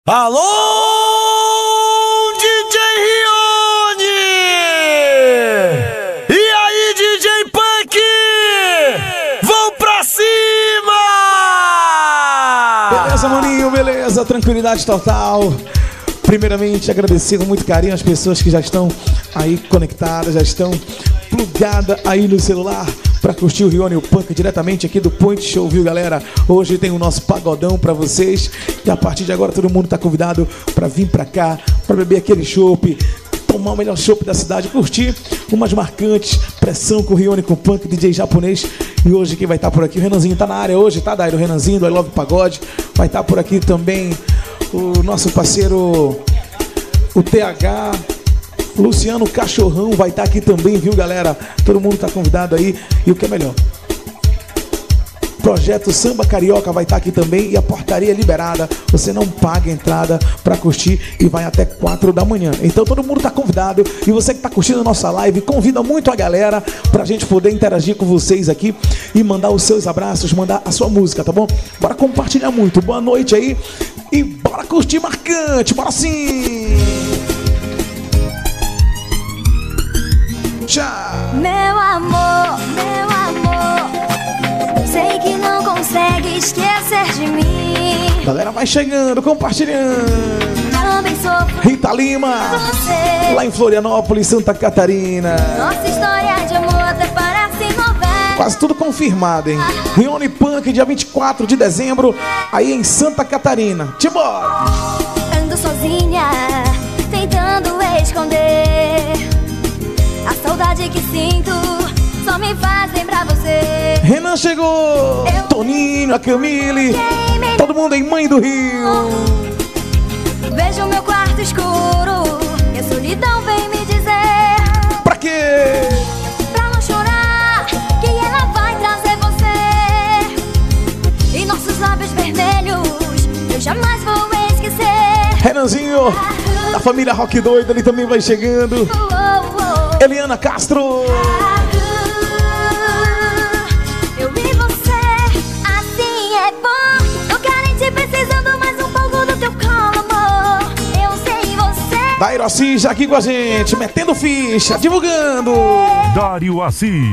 Alô, DJ Rione! E aí, DJ Punk? Vão pra cima! Beleza, maninho, beleza, tranquilidade total. Primeiramente, agradecer com muito carinho as pessoas que já estão aí conectadas, já estão plugadas aí no celular para curtir o Rione e o Punk diretamente aqui do Point Show, viu, galera? Hoje tem o nosso pagodão para vocês e a partir de agora todo mundo tá convidado para vir para cá, para beber aquele chopp, tomar o melhor chopp da cidade, curtir umas marcantes, pressão com o Rione, com o Punk, DJ japonês. E hoje quem vai estar por aqui, o Renanzinho tá na área hoje, tá, Dairo? O Renanzinho do I Love Pagode. Vai estar por aqui também o nosso parceiro, o TH, Luciano Cachorrão vai estar aqui também, viu, galera? Todo mundo tá convidado aí. E o que é melhor, Projeto Samba Carioca vai estar aqui também e a portaria é liberada. Você não paga entrada para curtir e vai até 4 da manhã. Então todo mundo tá convidado. E você que tá curtindo a nossa live, convida muito a galera pra gente poder interagir com vocês aqui e mandar os seus abraços, mandar a sua música, tá bom? Bora compartilhar muito. Boa noite aí e bora curtir marcante. Bora sim! Tchau! Meu amor, sei que não consegue esquecer de mim. Galera vai chegando, compartilhando. Também sofro Rita Lima, você. lá em Florianópolis, Santa Catarina. Nossa história de amor até parece novela. Quase tudo confirmado, hein? Rione Punk, dia 24 de dezembro, aí em Santa Catarina. Timbora! Ando sozinha, tentando esconder a saudade que sinto, só me faz lembrar você. Renan chegou, Toninho, a Camille, todo mundo em Mãe do Rio. Vejo meu quarto escuro e a solidão vem me dizer: Pra quê? pra não chorar, que ela vai trazer você. E nossos lábios vermelhos eu jamais vou esquecer. Renanzinho, da família Rock Doido, ele também vai chegando. Eliana Castro. Eu e você, assim é bom. Tô carente, precisando mais um pouco do teu colo, amor. Eu sei você. Dairo Assis já aqui com a gente, metendo ficha, divulgando. Dário Assis.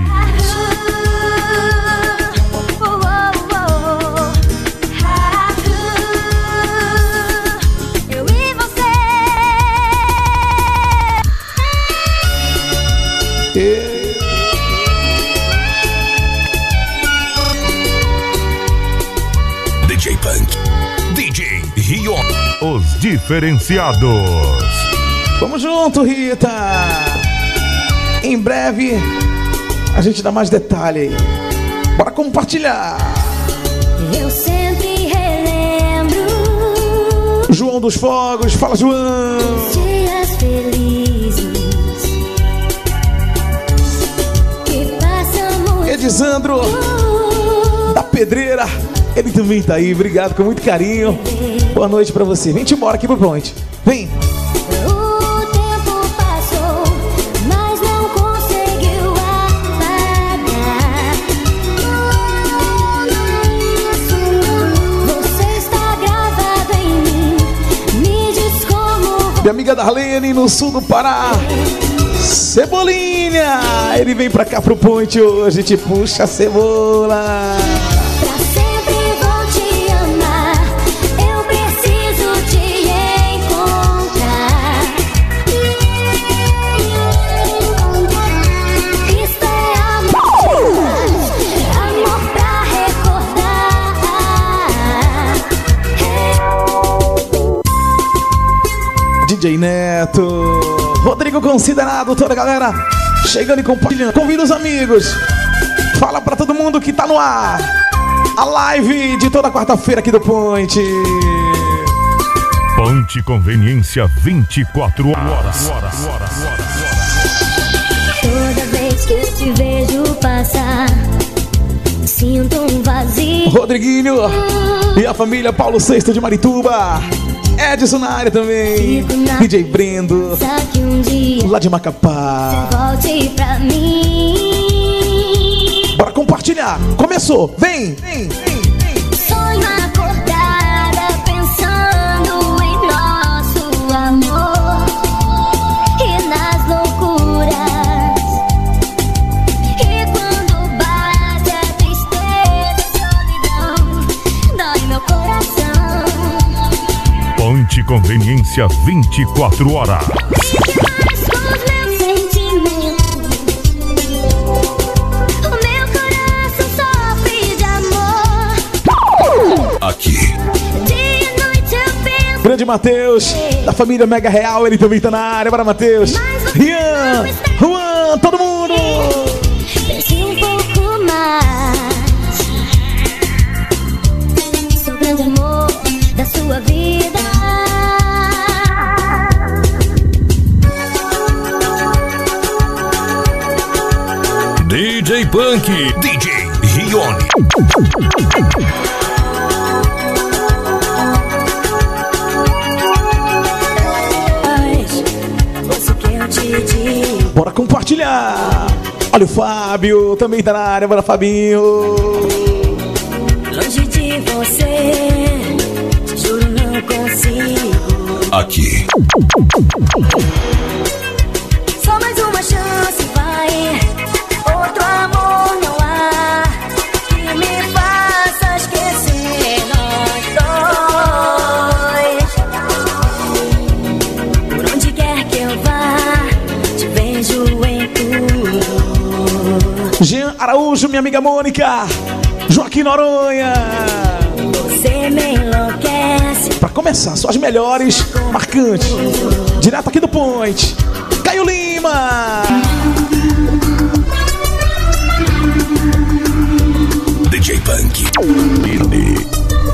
Eu e você. DJ Punk. DJ Rione. Os diferenciados. Vamos junto, Rita. Em breve a gente dá mais detalhe aí. Bora compartilhar. Eu sempre relembro João dos Fogos, fala, João. dias felizes que passamos. Edisandro da Pedreira, ele também tá aí, obrigado, com muito carinho. Boa noite pra você. Vem-te embora aqui pro Point. Vem. O tempo passou, mas não conseguiu apagar. Você está gravado em mim. Me diz como Minha amiga Darlene, no sul do Pará. Cebolinha, ele vem pra cá pro Point hoje, te puxa a cebola. pra sempre vou te amar. Eu preciso te encontrar. Isto é amor, amor pra recordar. DJ Neto, Rodrigo Considerado, toda a galera chegando e compartilhando. Convida os amigos. Fala pra todo mundo que tá no ar. A live de toda quarta-feira aqui do Point. Ponte Conveniência 24 horas. Toda vez que eu te vejo passar, sinto um vazio. Rodriguinho e a família Paulo VI de Marituba. Edson na área também. DJ Brendo, Sabe que um dia lá de Macapá. volte pra mim. Bora compartilhar. Começou. Vem. Sonho acordada pensando em Ponte Conveniência 24 horas. Aqui. Grande Matheus, da família Mega Real, ele também tá na área. Bora, Matheus. Rian, Juan, todo mundo. Pense um pouco mais. Sou o grande amor da sua vida. DJ Punk, DJ Rione. Bora compartilhar. Olha o Fábio, também tá na área. Bora, Fabinho. Longe de você, te juro não consigo. Aqui. Só mais uma chance, vai. Outro amor não há que me faça esquecer nós dois. Por onde quer que eu vá, te vejo em tudo. Jean Araújo, minha amiga Mônica. Joaquim Noronha. Você me enlouquece. Pra começar, só as melhores marcantes. Direto aqui do Point. Caio Lima. DJ Punk. Ele.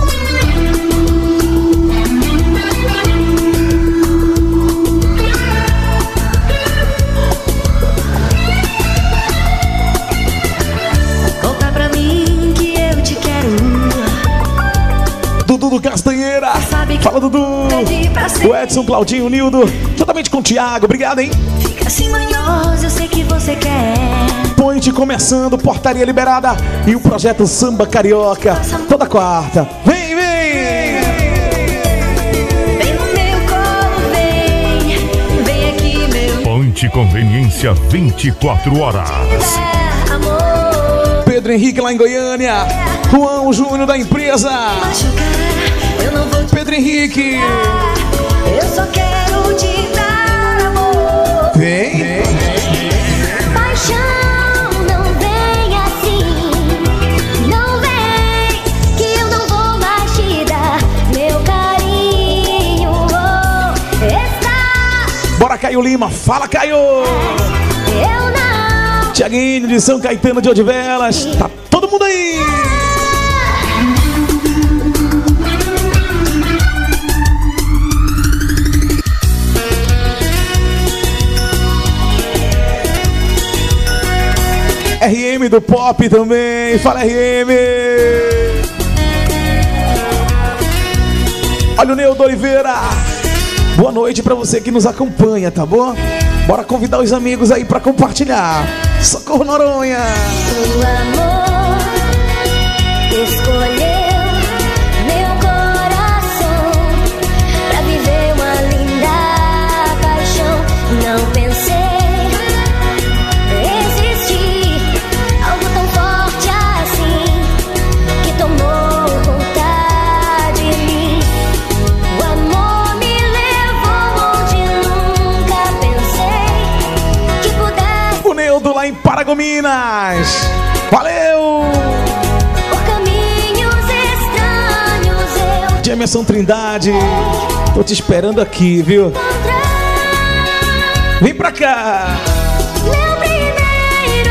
Conta pra mim que eu te quero. Dudu Castanheira. Fala, Dudu. O Edson, Claudinho, Nildo. Juntamente com o Thiago. Obrigado, hein? Fica assim manhoso, eu sei que você quer. Point começando, portaria liberada. E o projeto Samba Carioca. Toda quarta. Vem, vem! Vem no meu colo, vem aqui, meu. Ponte Conveniência 24 horas. Amor, Pedro Henrique lá em Goiânia. Juan Júnior da empresa. machucar, eu não vou te Pedro Henrique. eu só quero te dar amor. Vem. Paixão, não vem assim. Não vem, que eu não vou mais te dar meu carinho. Está, Bora, Caio Lima. Fala, Caio. eu não. Tiaguinho de São Caetano de Odivelas. Tá todo mundo aí. RM do Pop também. Fala, RM. Olha o Neudo Oliveira. Boa noite pra você que nos acompanha, tá bom? Bora convidar os amigos aí pra compartilhar. Socorro, Noronha. O amor escolheu meu coração pra viver uma linda paixão. Não pensei existir algo tão forte assim que tomou conta de mim. O amor me levou onde nunca pensei que pudesse. O Neudo lá em Paragominas. Valeu! Por caminhos estranhos eu Jamerson Trindade. Tô te esperando aqui, viu? encontrar Vem pra cá. meu primeiro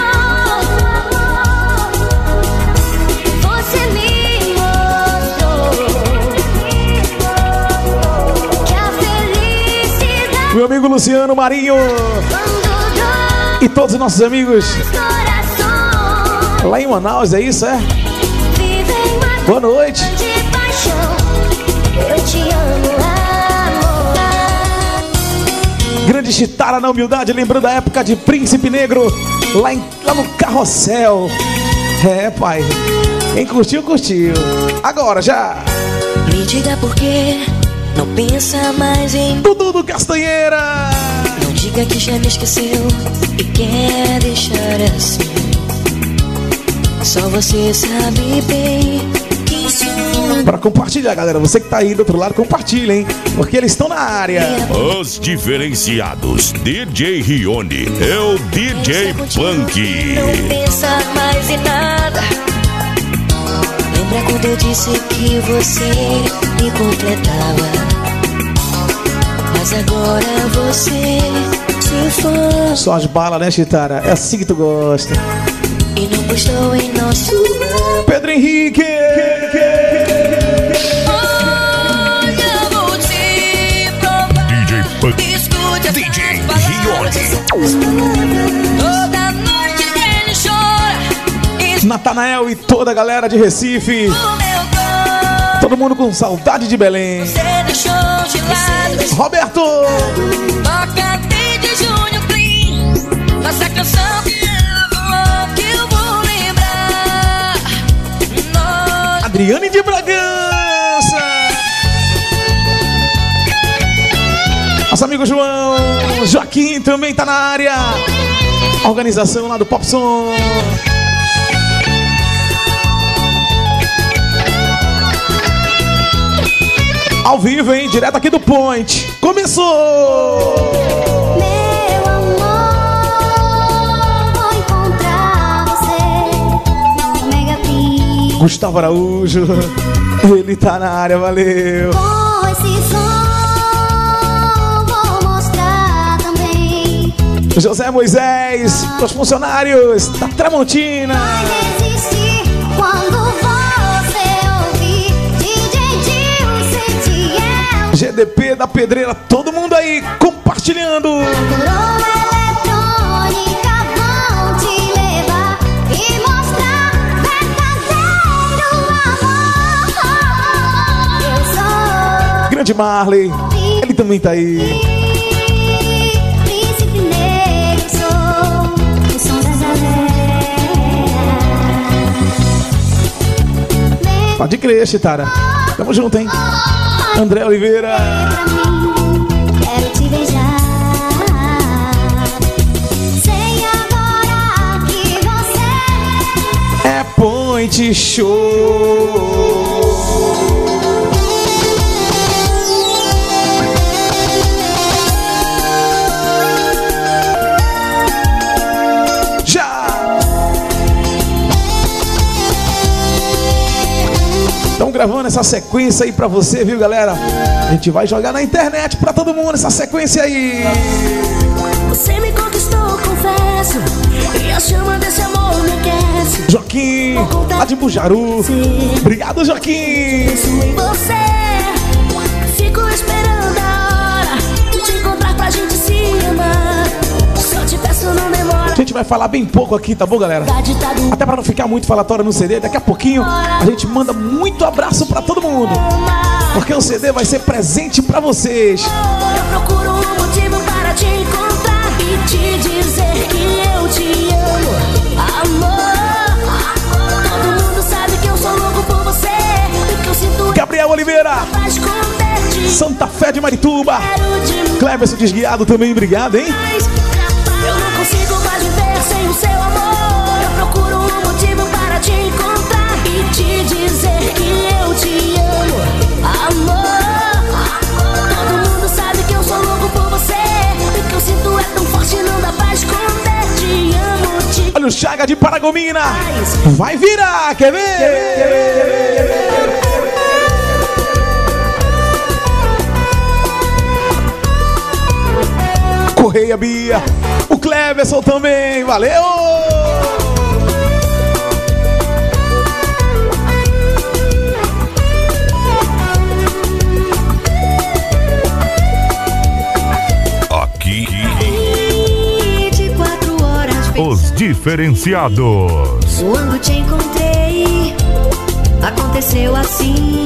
amor. Você me mostrou que a felicidade Meu amigo Luciano Marinho. quando dói E todos os nossos amigos os corações lá em Manaus, é isso, é? vivem uma Boa noite. de paixão. Eu te amo, amor. Grande Chitara na humildade, lembrando da época de Príncipe Negro, lá no Carrossel. É, pai. Quem curtiu, curtiu. Agora já. Me diga por que não pensa mais em. Dudu Castanheira. Não diga que já me esqueceu e quer deixar assim. Só você sabe bem quem sou Pra compartilhar, galera. Você que tá aí do outro lado, compartilha, hein? Porque eles estão na área. Os diferenciados. DJ Rione é o DJ Punk. Não pensa mais em nada. Lembra quando eu disse que você me completava? Mas agora você se foi. Só as balas, né, Chitara? É assim que tu gosta. E não postou em nosso amor. Pedro Henrique! Olha, vou te provar. DJ Punk. Escute DJ essas palavras. Toda noite ele chora. Natanael e toda a galera de Recife. O meu corpo Todo mundo com saudade de Belém. você deixou de lado. Roberto! Toca desde junho, clean. Nossa canção que ela falou que eu vou lembrar. Nós Adriane de Bragança! Nosso amigo João Joaquim também tá na área. Organização lá do Popson. Ao vivo, hein? Direto aqui do Point. Começou! Meu amor, vou encontrar você no Mega Pin. Gustavo Araújo. Ele tá na área, valeu. Com esse som, vou mostrar também. José Moisés, os funcionários da Tramontina. Vai resistir quando você ouvir DJ Gil, CTL. GDP da Pedreira, todo mundo aí compartilhando. Coroa eletrônica vão te levar e mostrar verdadeiro amor. Eu sou Grande Marley, ele também tá aí. príncipe negro, sou o som da galera. Pode crer, Chitara. Tamo junto, hein? André Oliveira. Pra mim, quero te beijar. Sei agora que você É Point Show. Já! Estão gravando essa sequência aí pra você, viu, galera? A gente vai jogar na internet pra todo mundo essa sequência aí. Você me conquistou, confesso. E a chama desse amor me aquece. Joaquim, lá de Bujaru. Obrigado, Joaquim. Penso em você. Fico esperando a hora de te encontrar pra gente se amar. Só te peço, não demora. A gente vai falar bem pouco aqui, tá bom, galera? Tá do Até pra não ficar muito falatório no CD, daqui a pouquinho a gente manda muito abraço pra todo mundo. Porque o CD vai ser presente pra vocês. Eu procuro um motivo para te encontrar e te dizer que eu te amo, amor. Todo mundo sabe que eu sou louco por você e que eu sinto Gabriel Oliveira, pra esconder-te. Santa Fé de Marituba. Quero demais. Cleverson Desguiado também, obrigado, hein? Eu não consigo mais viver sem o seu amor. Eu procuro um motivo para te encontrar e te dizer que eu te amo, amor. Todo mundo sabe que eu sou louco por você e que eu sinto é tão forte, não dá pra esconder. Te amo, te Olha o Chaga de Paragomina. Vai virar, quer ver? Correia Bia, o Cleverson também, valeu! Aqui, 24 horas os diferenciados. quando te encontrei, aconteceu assim.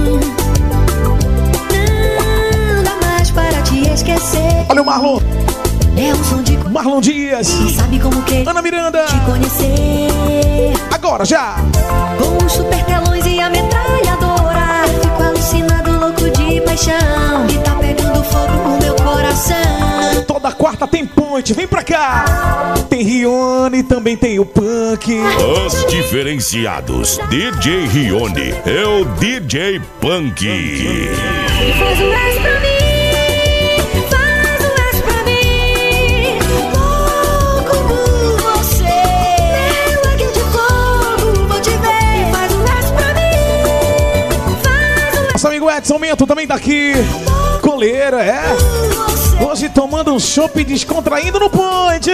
Não dá mais para te esquecer. Olha o Marlon, É um som de Marlon Dias, sabe como que Ana Miranda, te conhecer. agora já! Com os super telões e a metralhadora, fico alucinado, louco de paixão. E tá pegando fogo no meu coração. Toda quarta tem ponte. Ponte, vem pra cá. Tem Rione, também tem o Punk. Os diferenciados. DJ Rione é o DJ Punk. Faz um S pra mim, faz um S pra mim. Louco por você, meu águia de fogo, vou te ver. Faz um S pra mim, faz um S Nosso amigo Edson Mento também tá aqui. Coleira, é. por você. Hoje tomando um chopp e descontraindo no Ponte.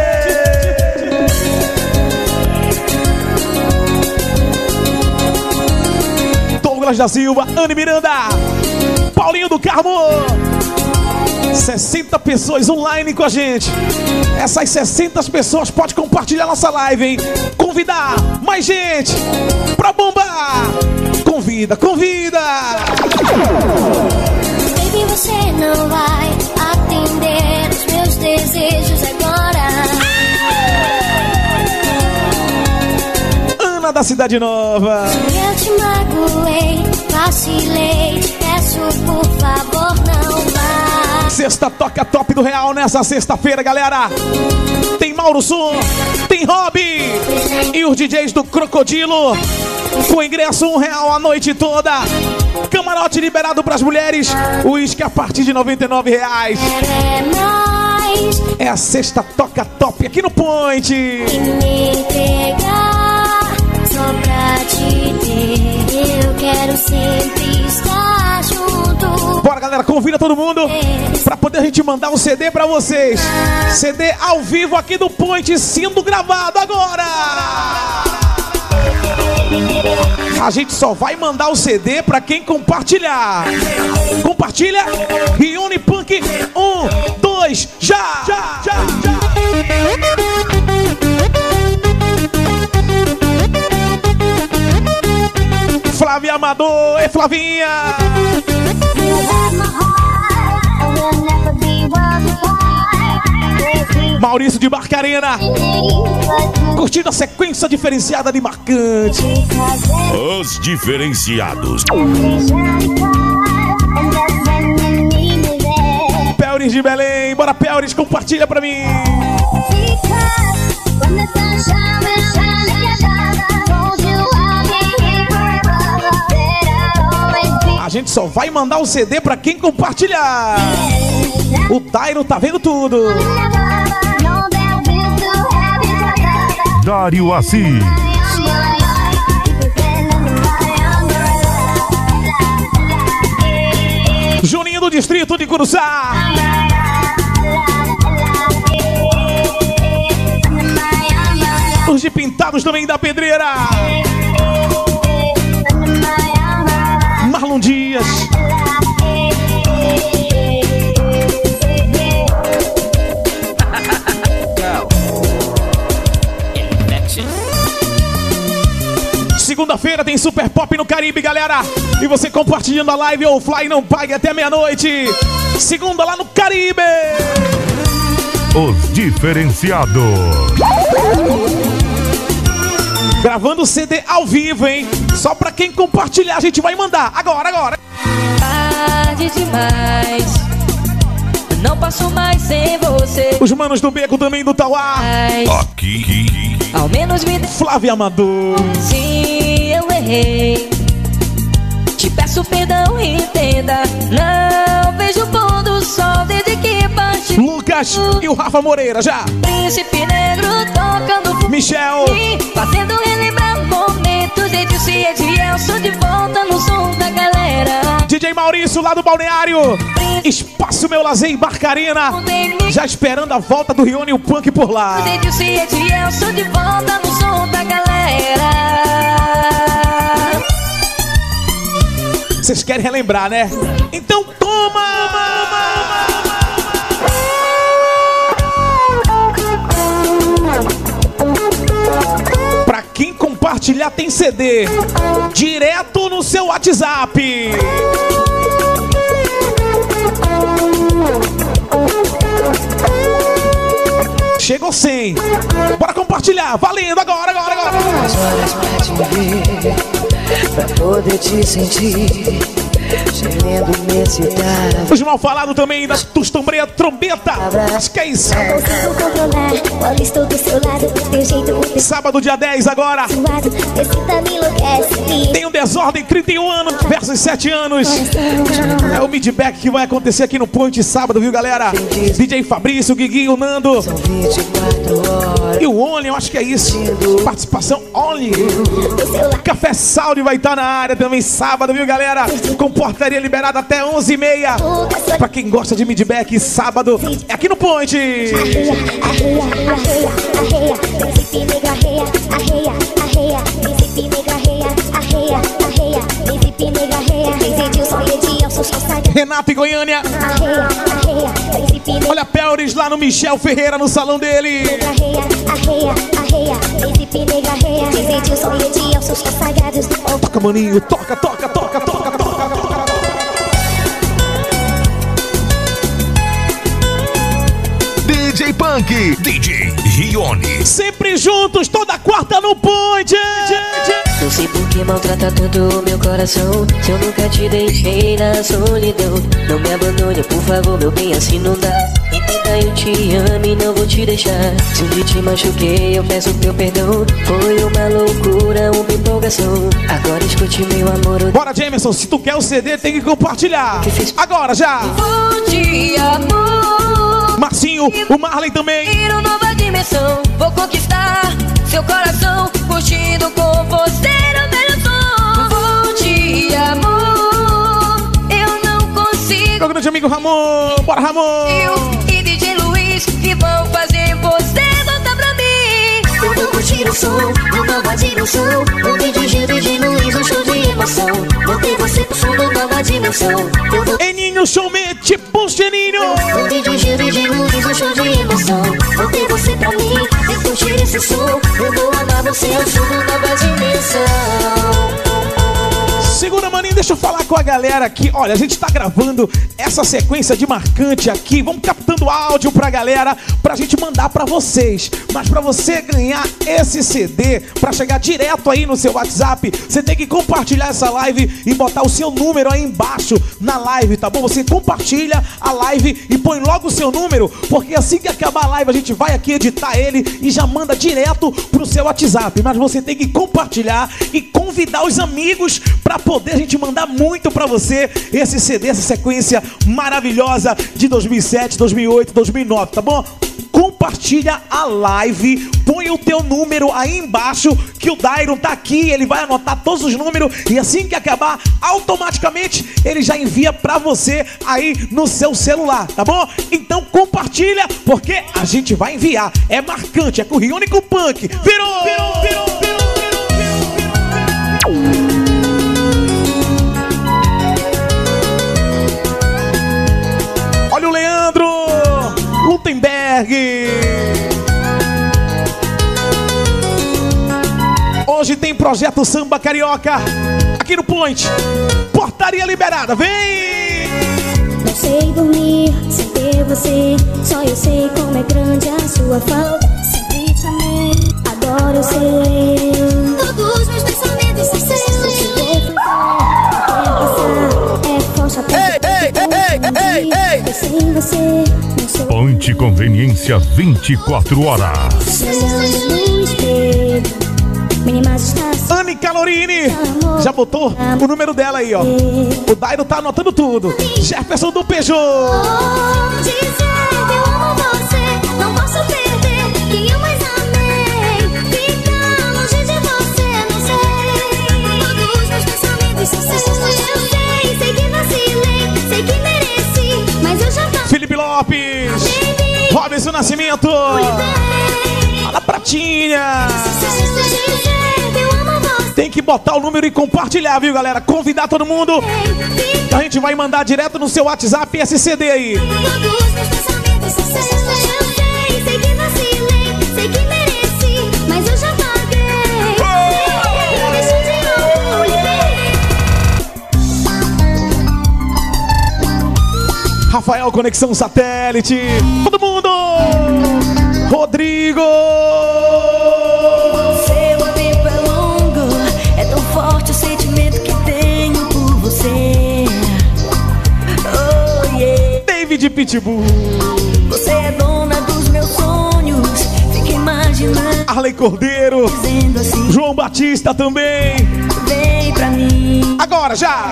Douglas da Silva, Anne Miranda, Paulinho do Carmo. 60 pessoas online com a gente. Essas 60 pessoas podem compartilhar nossa live, hein? Convidar mais gente pra bombar. Convida, convida. Baby, você não vai atender os meus desejos agora. Ana da Cidade Nova. Eu te magoei, vacilei, peço por favor não vá. Sexta Toca Top do Real nessa sexta-feira, galera. Tem Mauro Som, tem Robbie e os DJs do Crocodilo. Com ingresso R$1 a noite toda. Camarote liberado pras mulheres. Uísque a partir de R$99. Quero é mais É a sexta Toca Top aqui no Point. e me entregar só pra te ter. Eu quero sempre estar junto. Bora, galera, convida todo mundo pra poder a gente mandar um CD pra vocês. CD ao vivo aqui do Point, sendo gravado agora. A gente só vai mandar o CD pra quem compartilhar. Compartilha. Rione Punk. 1, 2, já. Flávia Amador. E Flavinha. You have my heart, I will never be worth apart. Maurício de Barcarena. Curtindo a sequência diferenciada de Marcante. Os diferenciados. Pelris de Belém. Bora, Pelris, compartilha pra mim. A gente só vai mandar o CD pra quem compartilhar. O Dairo tá vendo tudo. Dário Assis. Juninho do Distrito de Curuçá. Os de Pintados também da Pedreira. Marlon Dias. Segunda-feira tem Super Pop no Caribe, galera. E você compartilhando a live ou Fly não pague até meia-noite. Segunda lá no Caribe. Os diferenciados. Gravando CD ao vivo, hein? Só pra quem compartilhar a gente vai mandar. Agora. Tarde demais, não passo mais sem você. Os manos do Beco também do Tauá. Aqui. Ao menos me dê. Flávia Amador. Sim, eu errei. Te peço perdão e entenda. Não vejo o pôr do sol desde que parti. Lucas e o Rafa Moreira, já. Príncipe Negro tocando Michel. fazendo relembrar momentos. Edilson e Edielson de volta no som da galera. DJ Maurício lá do Balneário. Espaço Meu Lazer em Barcarena. Já esperando a volta do Rione e o Punk por lá. Edilson e Edielson de volta no som da galera. Vocês querem relembrar, né? Então toma! Pra quem compartilhar tem CD direto no seu WhatsApp. Chegou 100. Bora compartilhar. Valendo agora. As horas pra te ver, pra poder te sentir. Os mal falados também da Tustombreia Trombeta. Acho que é isso. Não consigo controlar, olha, estou do seu lado. Teu jeito Sábado, dia 10 agora. suado, excita, me enlouquece. Tem um Desordem, 31 anos versus 7 anos. É o midback que vai acontecer aqui no Point sábado, viu, galera? DJ Fabrício, Guiguinho, Nando. E o Only, eu acho que é isso. Participação Only. Café Saudi vai estar na área também sábado, viu, galera? Com portaria liberada até 11h30. Pra quem gosta de midback, sábado é aqui no Point. Arreia, arreia, arreia, príncipe negro, arreia, arreia, arreia, príncipe negro, arreia, arreia, arreia, príncipe negro, arreia, Edilson e Edilson, só sai. Renato e Goiânia. Arreia, arreia, príncipe negro, Olha Pelris lá no Michel Ferreira, no salão dele. arreia, arreia, arreia, príncipe negro, arreia, Edilson e Edilson, só sagrados. Toca, maninho, toca, toca, toca, toca, toca, toca. DJ Punk, DJ Rione. Sempre juntos, toda quarta no Point. Não sei por que maltrata tanto o meu coração. Se eu nunca te deixei na solidão, não me abandone, por favor, meu bem, assim não dá. Entenda, eu te amo e não vou te deixar. Se um dia te machuquei, eu peço teu perdão. Foi uma loucura, uma empolgação. Agora escute, meu amor. Bora, Jamerson, se tu quer o CD, tem que compartilhar. Agora, já. Vou te amor. Marcinho, o Marley também. Ir uma nova dimensão. Vou conquistar seu coração, curtindo com você no meu som. Vou te amor. Eu não consigo. Meu grande amigo Ramon. Bora, Ramon. E DJ Luiz que vão fazer você voltar pra mim. Eu vou curtir o som, uma nova dimensão. O DJ Luiz, um show de emoção. Vou ter você pro som da nova dimensão. Eu vou Eninho Showmate, Busteninho. o DJ Luiz, um show de emoção. Vou ter você pra mim, eu curtir esse som. Eu vou amar você, é o som da nova dimensão. Segura, maninho, deixa eu falar com a galera aqui. Olha, a gente tá gravando essa sequência de marcante aqui. Vamos captando áudio pra galera, pra gente mandar pra vocês. Mas pra você ganhar esse CD, pra chegar direto aí no seu WhatsApp, você tem que compartilhar essa live e botar o seu número aí embaixo na live, tá bom? Você compartilha a live e põe logo o seu número, porque assim que acabar a live, a gente vai aqui editar ele e já manda direto pro seu WhatsApp. Mas você tem que compartilhar e convidar os amigos pra poder a gente mandar muito pra você esse CD, essa sequência maravilhosa de 2007, 2008, 2009, tá bom? Compartilha a live, põe o teu número aí embaixo, que o Dairon tá aqui, ele vai anotar todos os números e assim que acabar, automaticamente ele já envia pra você aí no seu celular, tá bom? Então compartilha, porque a gente vai enviar, é marcante, é com o Rione e com o Punk. Virou, virou, virou, virou. Olha o Leandro Lutemberg. Hoje tem Projeto Samba Carioca aqui no Point. Portaria liberada, vem! Não sei dormir sem ter você. Só eu sei como é grande a sua falta. Sempre te amei, adoro ser eu. Todos meus pensamentos são seus. Se você é forte até eu sem você não sou. Ponte Conveniência 24 horas. Olhando no espelho, minha está Anne Calorini já botou o número dela aí, ó. O Dairo tá anotando tudo. Jefferson do Peugeot. dizer que eu amo você, não posso perder quem eu mais amei. Ficar longe de você, não sei. Todos meus pensamentos são seus. Eu sei que vacilei, sei que mereci, mas eu já passei. Felipe Lopes. Robson Nascimento. Fala Pratinha. Tem que botar o número e compartilhar, viu, galera? Convidar todo mundo. A gente vai mandar direto no seu WhatsApp esse CD aí. Todos meus pensamentos são seus. Eu sei que vacilei, sei que mereci, mas eu já paguei. Deixa de orgulho. Rafael, Conexão Satélite. Todo mundo. Rodrigo. Seu tempo é longo, é tão forte o sentimento que tenho por você. David Pitbull. Você é dona dos meus sonhos. Fica imaginando, Arley Cordeiro. dizendo assim: João Batista também. vem pra mim. Agora, já.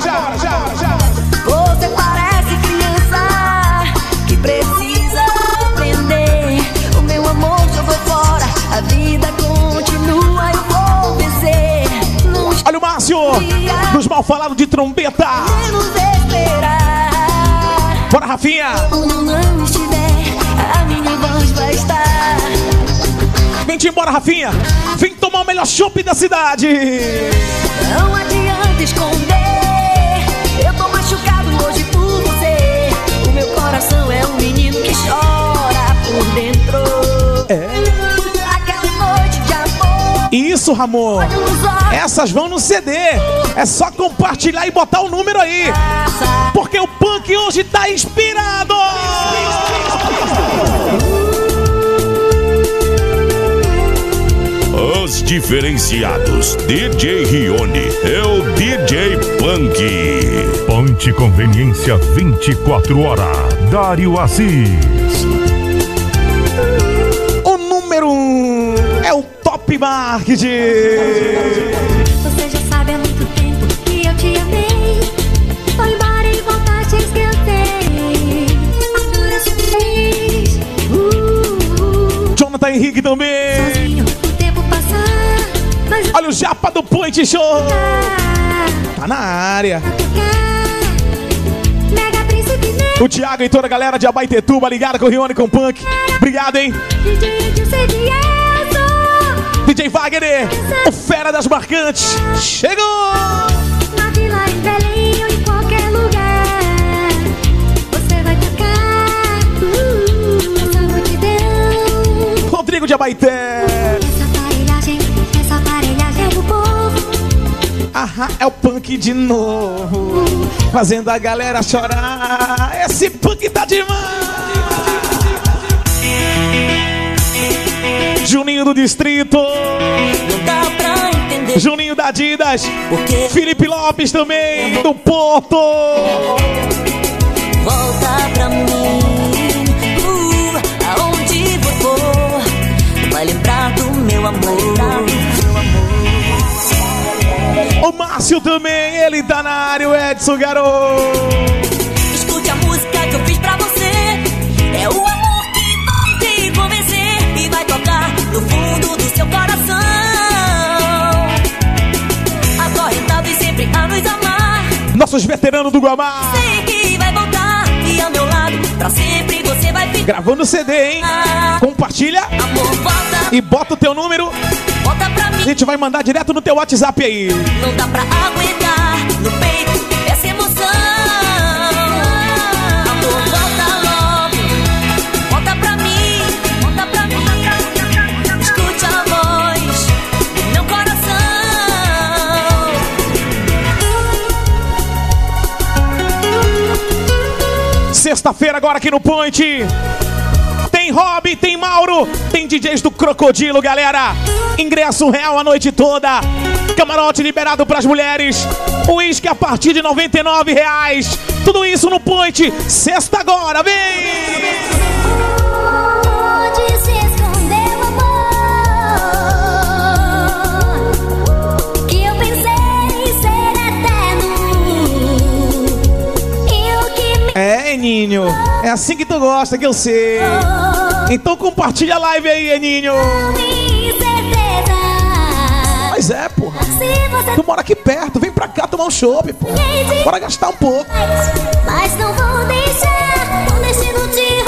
Você parece criança que precisa aprender. O meu amor jogou fora, a vida continua, eu vou vencer. Não Olha o Márcio, dos mal falados de trombeta. podemos esperar. Bora, Rafinha. Quando não estiver, a minha voz vai estar. Vem-te embora, Rafinha. Vem tomar o melhor chopp da cidade. Não adianta esconder. Eu tô machucado hoje por você. O meu coração é um menino que chora por dentro. Aquela noite de amor. Isso, Ramon. Olhos nos olhos. Essas vão no CD. É só compartilhar e botar o número aí. Passa. Porque o punk hoje tá inspirado. Os diferenciados. DJ Rione é o DJ Punk. Ponte Conveniência 24 horas. Dário Assis. O número 1 é o Top Marketing. Você já sabe há muito tempo que eu te amei. Foi embora e voltaste, esqueci. Agora sou feliz. Jonathan Henrique também. Sozinho, o tempo passar. Mas Olha o Japa do Point Show. tocar, Tá na área. Mega Príncipe Negro. O Thiago e toda a galera de Abaetetuba ligada com o Rione com o Punk. Obrigado, hein? DJ Dilce Dias. DJ Wagner, o fera das marcantes. Chegou! Na vila, em Belém ou em qualquer lugar, você vai tocar essa multidão. Rodrigo de Abaeté. Essa aparelhagem do povo. Aham, é o Punk de novo. Fazendo a galera chorar. Esse Punk tá demais. Juninho do Distrito. Não dá pra entender Juninho da Adidas. porque Felipe Lopes também, do Porto. volta pra mim. Aonde for, vai lembrar do meu amor. O Márcio também, ele tá na área, o Edson Garoto. Escute a música que eu fiz pra você. É o amor que vai te convencer e vai tocar no fundo do seu coração. Acorrentado e sempre a nos amar. Nossos veteranos do Guamá. Sei que vai voltar e ao meu lado pra sempre você vai ficar. Gravando CD, hein? Compartilha Amor, volta, e bota o teu número. volta pra A mim. gente vai mandar direto no teu WhatsApp aí. Não dá pra aguentar no peito essa emoção. Amor, volta logo, volta pra mim, volta pra mim. Escute a voz do meu coração. Sexta-feira agora aqui no Point. Tem Rob, tem Mauro, tem DJs do Crocodilo, galera. Ingresso real a noite toda. Camarote liberado pras mulheres. Uísque a partir de R$99. Tudo isso no Point. Sexta agora, vem! Onde se escondeu o amor que eu pensei ser eterno? E o que me É, Eninho. É assim que tu gosta, que eu sei. Então compartilha a live aí, Eninho. tem certeza? Mas é, porra. Se você Tu mora aqui perto, vem pra cá tomar um chopp, pô. Bora gastar um pouco. mas não vou deixar o destino te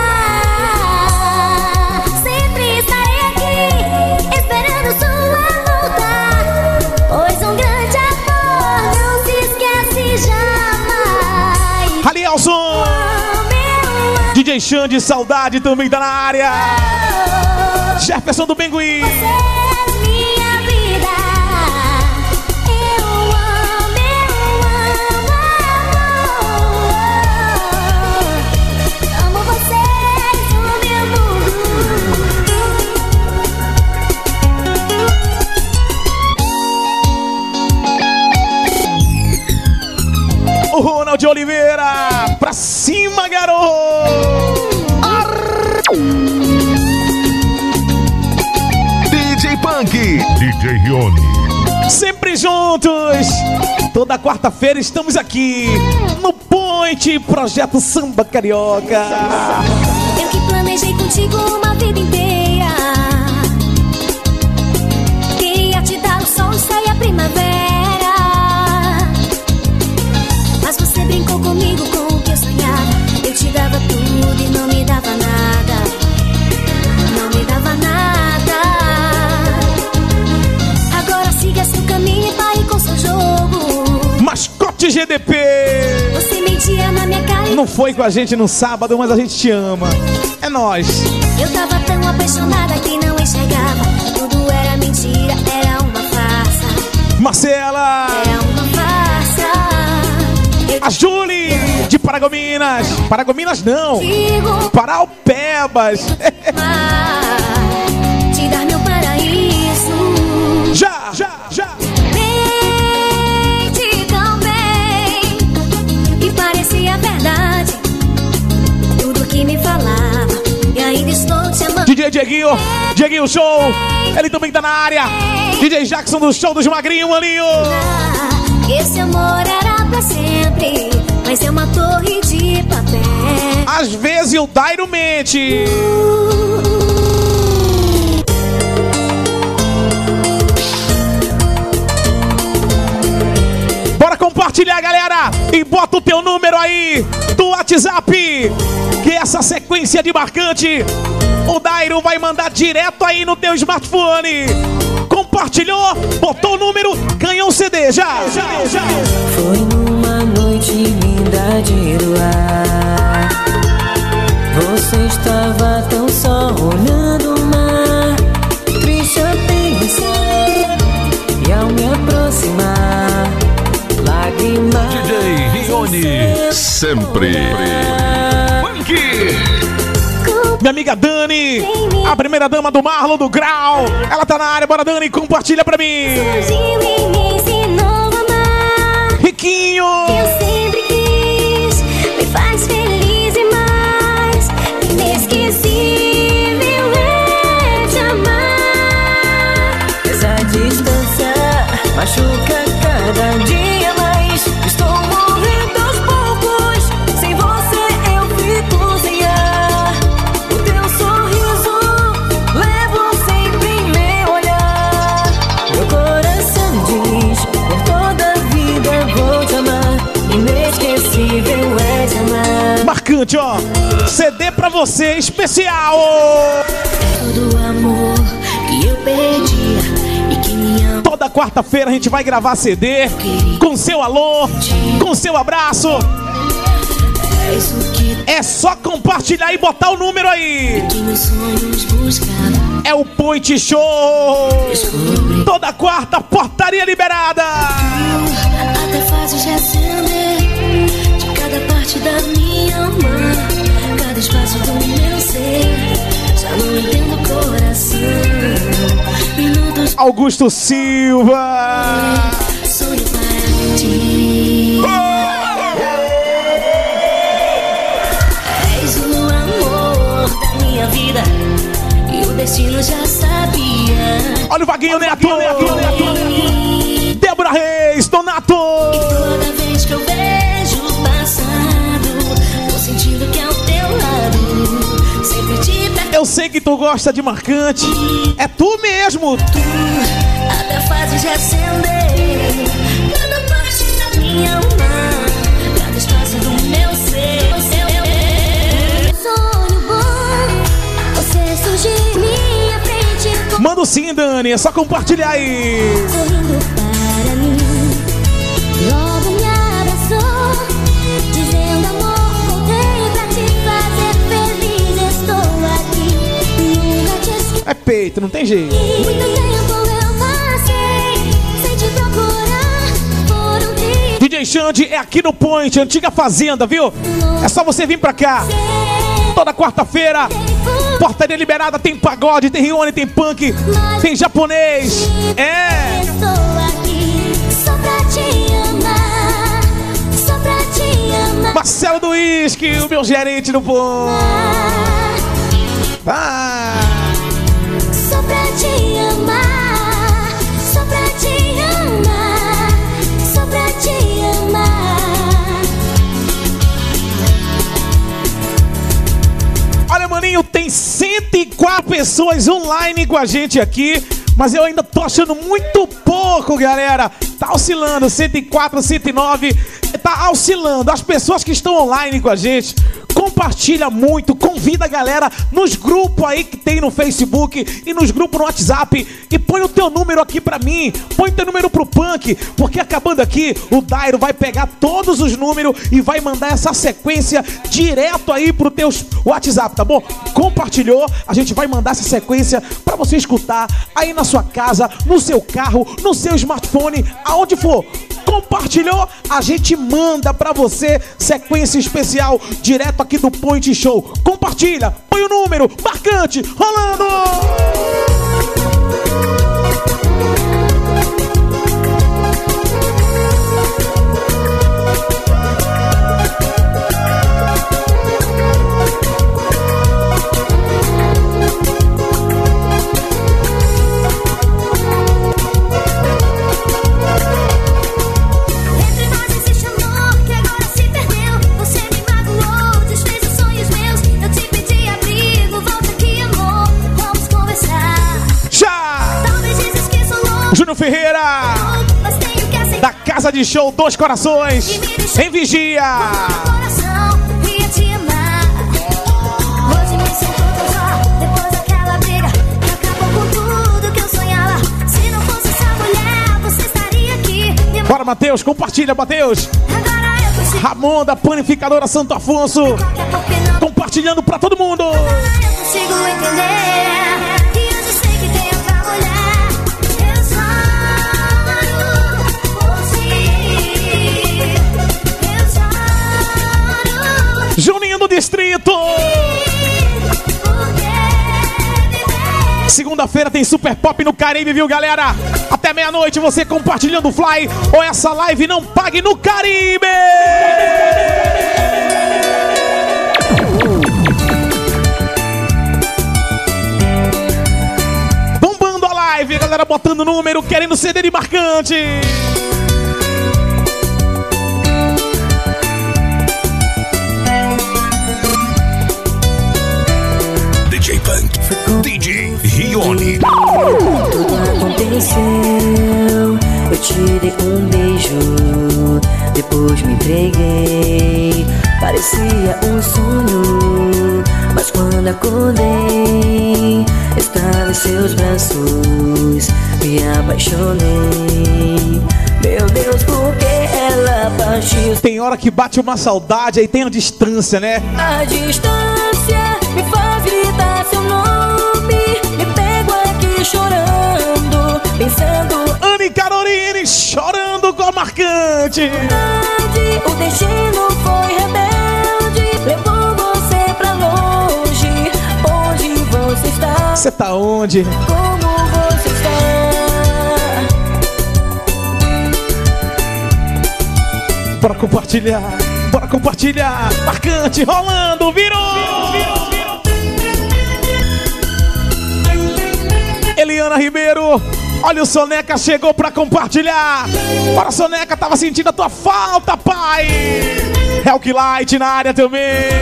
roubar. Sempre estarei aqui esperando sua volta, pois um grande amor não se esquece jamais. Alielson, Oh, meu DJ Xande, saudade também tá na área. Jefferson do Bengui. Você é minha vida. Eu amo, amor. Amo vocês, o meu O Ronald Oliveira, pra cima. cima, garoto! DJ Punk, DJ Rione. Sempre juntos! Toda quarta-feira estamos aqui no Point Projeto Samba Carioca. Eu que planejei contigo uma vida inteira. Queria te dar o sol e a primavera. Mas você brincou comigo com o que eu sonhava. Eu te dava tudo e não me dava nada. Não me dava nada. Agora siga seu caminho e pare com seu jogo. Mascote GDP! Você mentia na minha cara. Não foi com a gente no sábado, mas a gente te ama. É nóis. Eu tava tão apaixonada que não enxergava. Tudo era mentira, era uma farsa. Marcela! Era uma farsa. Eu A Julie de Paragominas. Paragominas não. digo Paraupebas. te dar meu paraíso. Já. Mente tão bem e parecia verdade tudo que me falava. E ainda estou te amando. DJ Dieguinho Show. Ele também tá na área. DJ Jackson do Show dos Magrinhos, maninho. Esse amor era pra sempre, mas é uma torre de papel. Às vezes o Dairo mente. Bora compartilhar, galera. E bota o teu número aí do WhatsApp, que essa sequência de marcante o Dairo vai mandar direto aí no teu smartphone. Compartilhou, botou o número, ganhou um CD. Já. Foi numa noite linda de luar. Você estava tão só olhando o mar. Triste a pensar. E ao me aproximar, lágrimas. DJ Rione, sempre. Punk. Minha amiga Dani, a primeira dama do Marlon do Grau. Ela tá na área, bora Dani, compartilha pra mim. Surgiu e me ensinou a amar. Riquinho. Eu sempre quis, me faz feliz e mais. Inesquecível é te amar. Essa distância machuca cada dia mais. Estou morrendo aos poucos. Sem você eu fico sem ar. O teu sorriso levo sempre em meu olhar. Meu coração diz, por toda a vida vou te amar. Inesquecível é te amar. Marcante, ó. CD pra você, especial. Todo o amor que eu perdi e que me ama. Toda quarta-feira a gente vai gravar CD com seu alô, com seu abraço. É isso que É só compartilhar e botar o número aí. meus sonhos buscavam. É o Point Show. Descobri Toda quarta, portaria liberada. até fácil de acender de cada parte da minha alma, cada espaço do meu ser. Já não entendo o coração. Minutos Augusto Silva. sonho para ti. És o amor da minha vida e o destino já sabia. Olha o Vaguinho Neto. Débora Reis, Donato. Toda vez que eu vejo o passado, tô sentindo que ao teu lado sempre te perto. Eu sei que tu gosta de Marcante. É tu mesmo. Até fase de acender cada parte da minha alma, cada espaço do meu ser. Sonho bom, você surgiu minha frente, Manda sim, Dani. É só compartilhar aí. sorrindo para mim. Logo me abraçou, dizendo amor, voltei pra te fazer feliz. Estou aqui, nunca te esqueci. É peito, não tem jeito. Muito tempo eu passei sem te procurar. Foram trilhos DJ Xande é aqui no Point, antiga fazenda, viu? É só você vir pra cá. Toda quarta-feira, portaria liberada, tem pagode, tem Rione, tem punk, tem japonês. É. Estou aqui só pra te amar, só pra te amar. Marcelo do Whisky, o meu gerente do ponto. Só pra te amar, só pra te amar, só pra te amar. Olha, maninho, tem 104 pessoas online com a gente aqui, mas eu ainda tô achando muito pouco, galera. Tá oscilando, 104, 109, tá oscilando. As pessoas que estão online com a gente, compartilha muito, convida a galera nos grupos aí que tem no Facebook e nos grupos no WhatsApp e põe o teu número aqui pra mim, põe o teu número pro Punk, porque acabando aqui, o Dairo vai pegar todos os números e vai mandar essa sequência direto aí pro teu WhatsApp, tá bom? Compartilhou, a gente vai mandar essa sequência pra você escutar aí na sua casa, no seu carro, no seu smartphone, aonde for. Compartilhou, a gente manda pra você sequência especial direto aqui do Point Show. Compartilha, põe o número marcante rolando. Júnior Ferreira, da Casa de Show Dois Corações, em Vigia. Bora, Matheus, compartilha, Matheus. Ramon, da Panificadora Santo Afonso, compartilhando pra todo mundo. Eu consigo entender que hoje sei que tem outra mulher. Eu choro por ti. Eu choro. Juninho do Distrito. Segunda-feira tem Super Pop no Caribe, viu, galera? Até meia-noite você compartilhando o Fly ou essa live não pague no Caribe. Bombando a live, galera botando número, querendo CD de marcante. DJ Punk, DJ Rione. Tudo aconteceu, eu te dei um beijo, depois me entreguei. Parecia um sonho, mas quando acordei, estava em seus braços, me apaixonei. Meu Deus, por que ela partiu? Tem hora que bate uma saudade, aí tem a distância, né? A distância me faz gritar seu nome. Me pego aqui chorando, pensando. Anne Caroline chorando com a marcante. O destino foi rebelde, levou você pra longe. Onde você está? Você tá onde? Como você está? Bora compartilhar. Marcante rolando, virou. Eliana Ribeiro, olha o Soneca, chegou pra compartilhar. Bora, Soneca, tava sentindo a tua falta, pai. Helk Light na área também.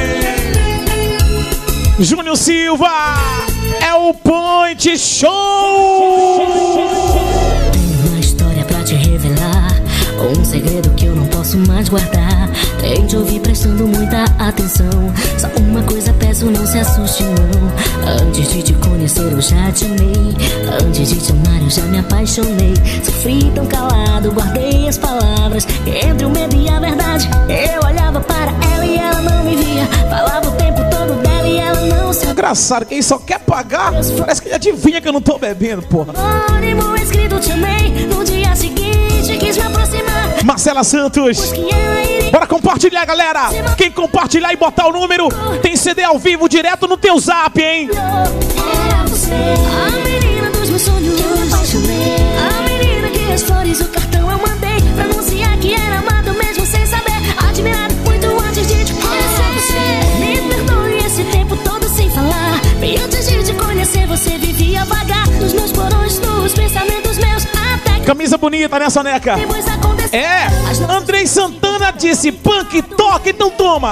Júnior Silva, é o Point Show. Tenho uma história pra te revelar, um segredo que eu não posso mais guardar. Tente ouvir prestando muita atenção. Só uma coisa peço, não se assuste não. Antes de te conhecer eu já te amei. Antes de te amar eu já me apaixonei. Sofri tão calado, guardei as palavras. Entre o medo e a verdade eu olhava para ela e ela não me via. Falava o tempo todo dela e ela não se... Engraçado, quem só quer pagar, parece que ele adivinha que eu não tô bebendo, porra. Anônimo escrito te amei. No dia seguinte quis me aproximar. Marcela Santos, bora compartilhar, galera. Quem compartilhar e botar o número, tem CD ao vivo direto no teu zap, hein? Era você, a menina dos meus sonhos. Eu me apaixonei. A menina que as flores, o cartão eu mandei pra anunciar que era amado mesmo sem saber. Admirado muito antes de Camisa bonita, né, Soneca? Depois aconteceu. É, Andrei Santana disse punk, toque, então toma.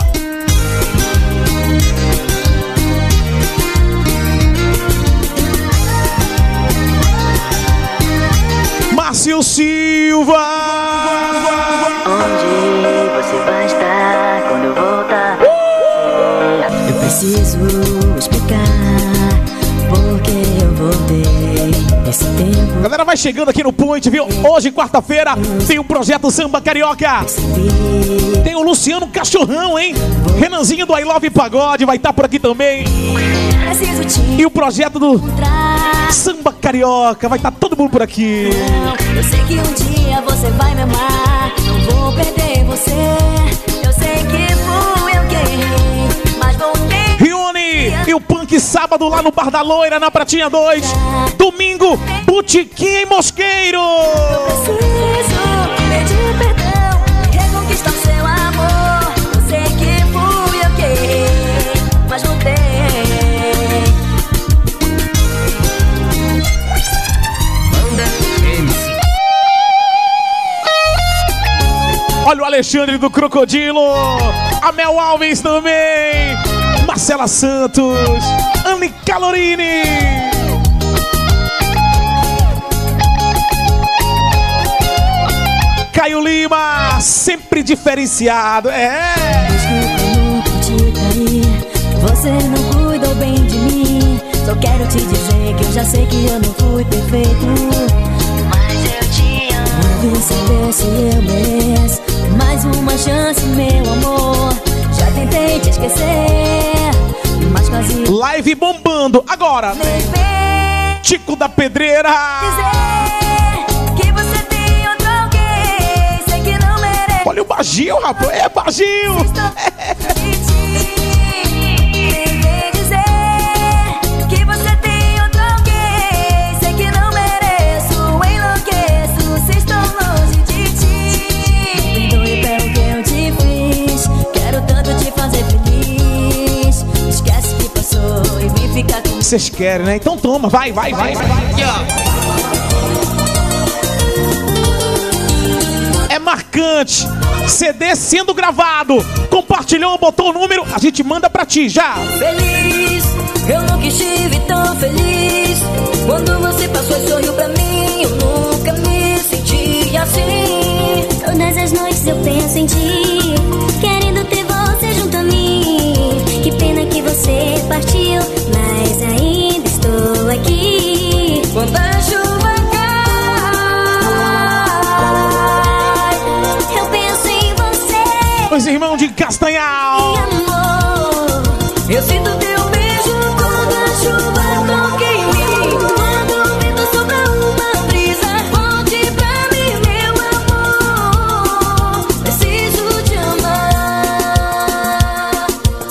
Márcio Silva. Onde você vai estar quando eu voltar? Eu preciso explicar porque eu voltei esse tempo. Galera, vai chegando aqui no Point, viu? Hoje, quarta-feira, tem o projeto Samba Carioca. Tem o Luciano Cachorrão, hein? Renanzinho do I Love Pagode vai estar por aqui também. Preciso te E o projeto do encontrar. Samba Carioca, vai estar todo mundo por aqui. Eu sei que um dia você vai me amar. Não vou perder você. Eu sei que fui eu que errei, mas voltei. Rione e o Punk sábado lá no Bar da Loira, na Pratinha 2. Domingo, Botequim em Mosqueiro. Preciso pedir perdão, reconquistar seu amor. Eu sei que fui eu que errei, mas voltei. Olha o Alexandre do Crocodilo. A Mel Alves também. Marcela Santos. Anne Calorini. Caio Lima, sempre diferenciado, Desculpa, não pude cair. Você não cuidou bem de mim. Só quero te dizer que eu já sei que eu não fui perfeito, mas eu te amo. Vim saber se eu mereço mais uma chance, meu amor. Já tentei te esquecer, mas quase Live bombando. Agora, nem ver. Tico da Pedreira. Dizer que você tem outro alguém. Sei que não merece. Olha o Bagio, rapaz. É Bagio. Estou de ti. Nem vem dizer que você tem outro alguém. Sei que não mereço, enlouqueço se estou longe de ti. Perdoe pelo que eu te fiz. Quero tanto te fazer feliz. Esquece que passou e vem ficar comigo. Vocês querem, né? Então toma, vai. É marcante. CD sendo gravado. Compartilhou, botou o número, a gente manda pra ti já. Feliz, eu nunca estive tão feliz. Quando você passou e sorriu pra mim, eu nunca me senti assim. Todas as noites eu penso em ti, querendo ter você junto a mim. Que pena que você partiu, mas ainda estou aqui. Quando a chuva cai, Eu penso em você, Os irmãos de Castanhal. amor. eu sinto teu beijo quando a chuva toca em mim. Quando o vento sopra uma brisa, volte pra mim, meu amor. Preciso te amar.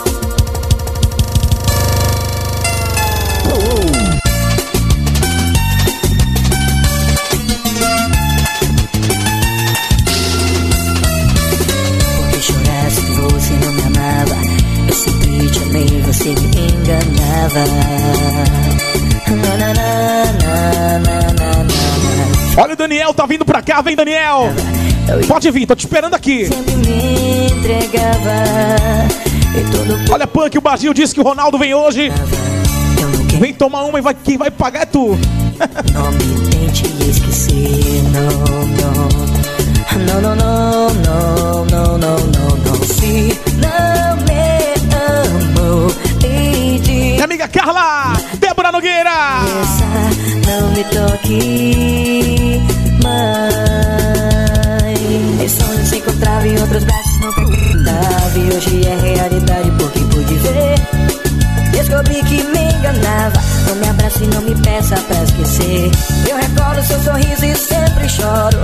Porque chorasse que você não me amava. Eu sempre te amei, você me enganava. Na, na, na, na, na, na, na. Olha o Daniel, tá vindo pra cá, vem Daniel. Pode vir, tô te esperando aqui. Sempre me entregava. E todo Olha, Punk, o Bagio disse que o Ronaldo vem hoje. eu não quero. Vem tomar uma e quem vai pagar é tu. Não me tente esquecer, não, não. Não, não, não, não, não, não, não, não. Se não me amou e de Minha amiga Carla, Débora Nogueira. não me toque mais. Meu sonho se encontrava em outros braços, nunca acreditava. E hoje é realidade porque pude ver. Descobri que me enganava. Não me abrace e não me peça pra esquecer. Eu recordo seu sorriso e sempre choro.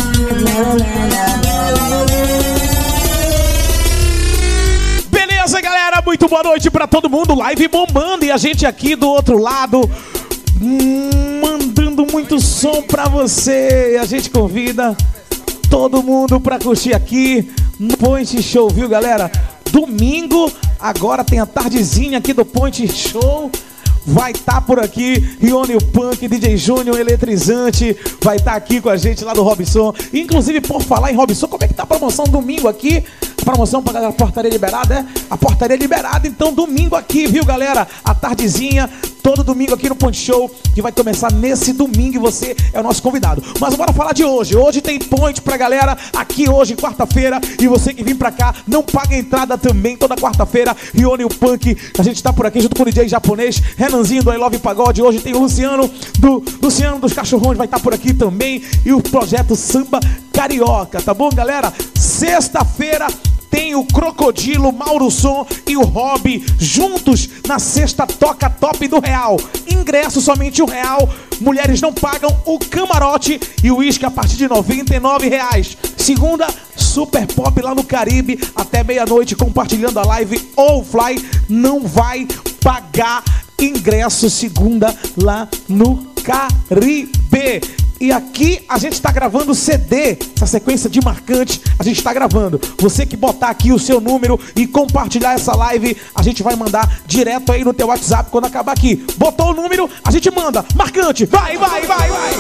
Beleza, galera? Muito boa noite pra todo mundo. Live bombando e a gente aqui do outro lado mandando muito som pra você. E a gente convida todo mundo pra curtir aqui no Point Show, viu, galera? Domingo, agora tem a tardezinha aqui do Point Show. vai estar por aqui. Rione o Punk, DJ Júnior, eletrizante, vai estar aqui com a gente lá do Robson. Inclusive, por falar em Robson, como é que tá a promoção domingo aqui? A promoção para a portaria liberada, é? A portaria liberada, então domingo aqui, viu, galera? A tardezinha, todo domingo aqui no Ponte Show, que vai começar nesse domingo e você é o nosso convidado. Mas bora falar de hoje. Hoje tem Ponte pra galera aqui hoje, quarta-feira, e você que vem pra cá, não paga entrada também, toda quarta-feira. Rione o Punk, a gente tá por aqui junto com o DJ japonês, Renanzinho do I Love Pagode. Hoje tem o Luciano dos Cachorrões, vai estar por aqui também, e o Projeto Samba Carioca, tá bom, galera? Sexta-feira tem o Crocodilo, Mauro Som e o Hobby juntos na sexta Toca Top do Real. Ingresso somente R$1. Mulheres não pagam, o camarote e o uísque a partir de R$99. Segunda, Super Pop lá no Caribe, até meia-noite, compartilhando a live. All Fly não vai pagar ingresso segunda lá no Caribe. E aqui a gente está gravando CD, essa sequência de marcantes a gente está gravando. Você que botar aqui o seu número e compartilhar essa live, a gente vai mandar direto aí no teu WhatsApp quando acabar aqui. Botou o número, a gente manda. Marcante, vai, vai, vai, vai.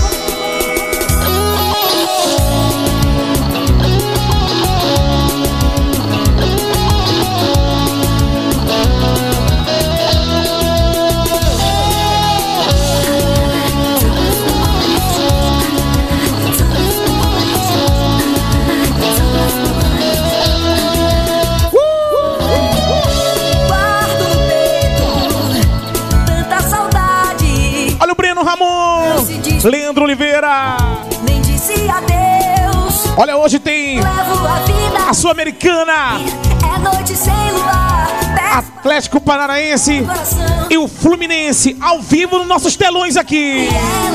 Leandro Oliveira. Nem disse adeus. Olha, hoje tem a Sul-Americana, é noite sem luar. Atlético Paranaense e o Fluminense ao vivo nos nossos telões aqui.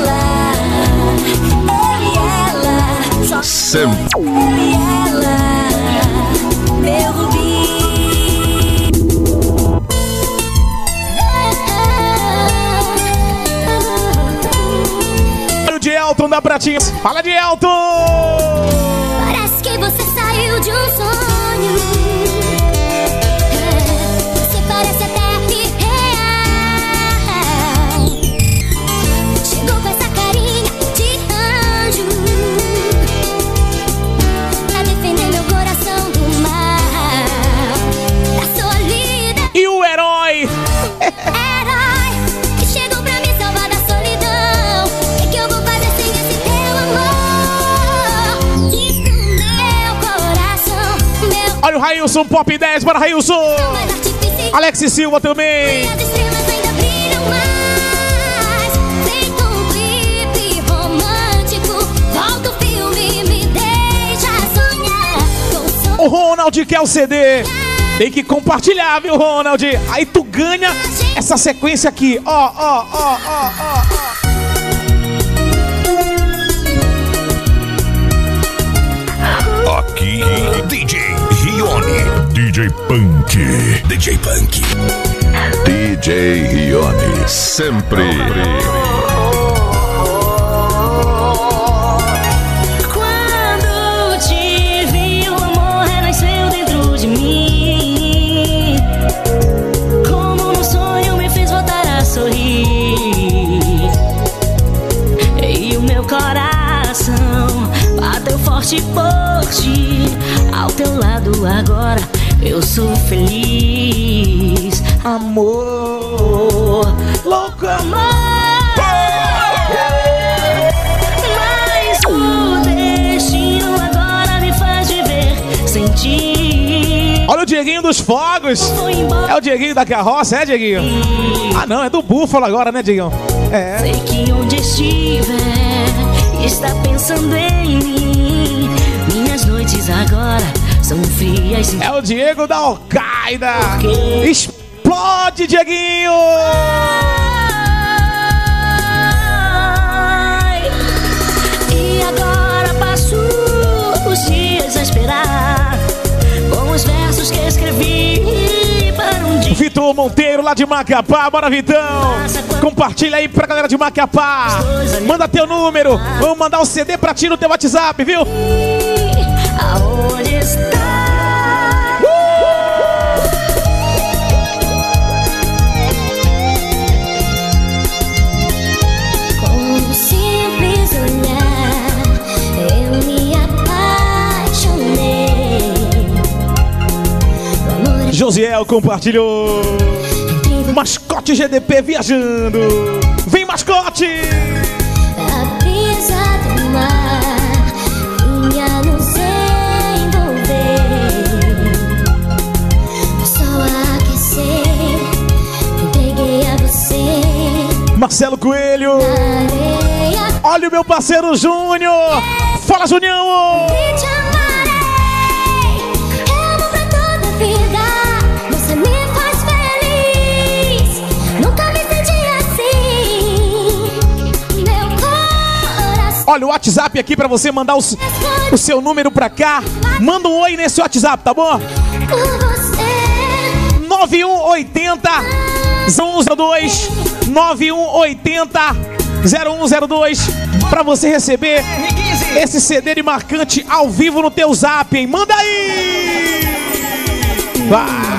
Sempre. Meu Rubi. De Elton da Pratinha. Fala de Elton! Parece que você saiu de um sonho. Você parece até irreal. Chegou com essa carinha de anjo pra defender meu coração do mal, da solidão. E o herói? Herói que chegou pra me salvar da solidão. O que eu vou fazer sem esse teu amor? Diz pro meu coração, meu Olha o Railson, Pop 10 para Railson. mais artificial. Alex Silva também. E as estrelas ainda brilham mais. Feito um clipe romântico. Volta o filme, me deixa sonhar com som. O Ronald quer o CD. Tem que compartilhar, viu, Ronald? Aí tu ganha essa sequência aqui. Ó, ó, ó, ó, ó. Aqui, DJ Rione. DJ Punk. DJ Punk. DJ Rione. Sempre. Quando te vi, o amor renasceu dentro de mim. Como no sonho me fez voltar a sorrir. E o meu coração bateu forte por ti. Ao teu lado agora eu sou feliz. Amor, louco amor. Mas o destino agora me faz viver sem ti. Olha o Dieguinho dos Fogos. Foi embora. É o Dieguinho da carroça, é, Dieguinho? Ah, não, é do Búfalo agora, né, Dieguinho? É. Sei que onde estiver está pensando em mim. Minhas noites agora são frias sem É o Diego da Al-Qaeda. quê? Explode, Dieguinho! Ai, e agora passo os dias a esperar com os versos que escrevi para um dia. Vitor Monteiro lá de Macapá, bora Vitão! Compartilha aí pra galera de Macapá. Manda teu número, vamos mandar o CD pra ti no teu WhatsApp, viu? Aonde está? Léo compartilhou. Mascote GDP viajando. Vem, mascote! A brisa do mar vinha nos envolver. O sol aquecer, entreguei a você. Marcelo Coelho. Areia, Olha o meu parceiro Júnior. Fala, Junião! e te amarei. Eu amo pra toda a vida. Você me faz feliz. Nunca me senti assim. Meu coração Olha o WhatsApp aqui pra você mandar o seu número pra cá. Manda um oi nesse WhatsApp, tá bom? por você. 9180 0102 9180 0102 pra você receber esse CD de marcante ao vivo no teu zap, hein? Manda aí! Vai!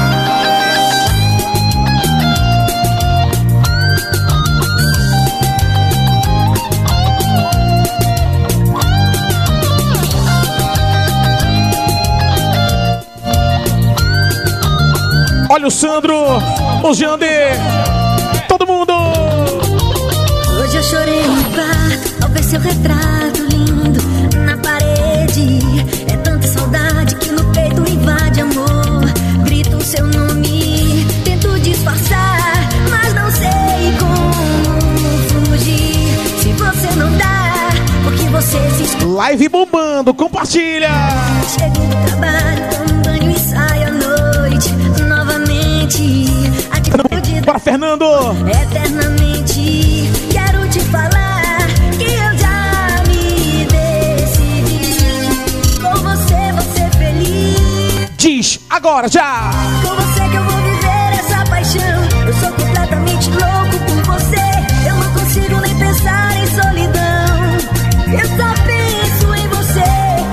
Olha o Sandro, o Jander, todo mundo! Hoje eu chorei no quarto ao ver seu retrato lindo na parede. É tanta saudade que no peito invade amor. Grito o seu nome, tento disfarçar, mas não sei como fugir. Se você não dá, porque você se esconde. Live bombando, compartilha! Chego do trabalho, tomo um banho e saio à noite novamente. Atitude Bora, Fernando! eternamente. Quero te falar que eu já me decidi. Com você vou ser feliz. Diz agora, já! Com você que eu vou viver essa paixão. Eu sou completamente louco por você. Eu não consigo nem pensar em solidão. Eu só penso em você.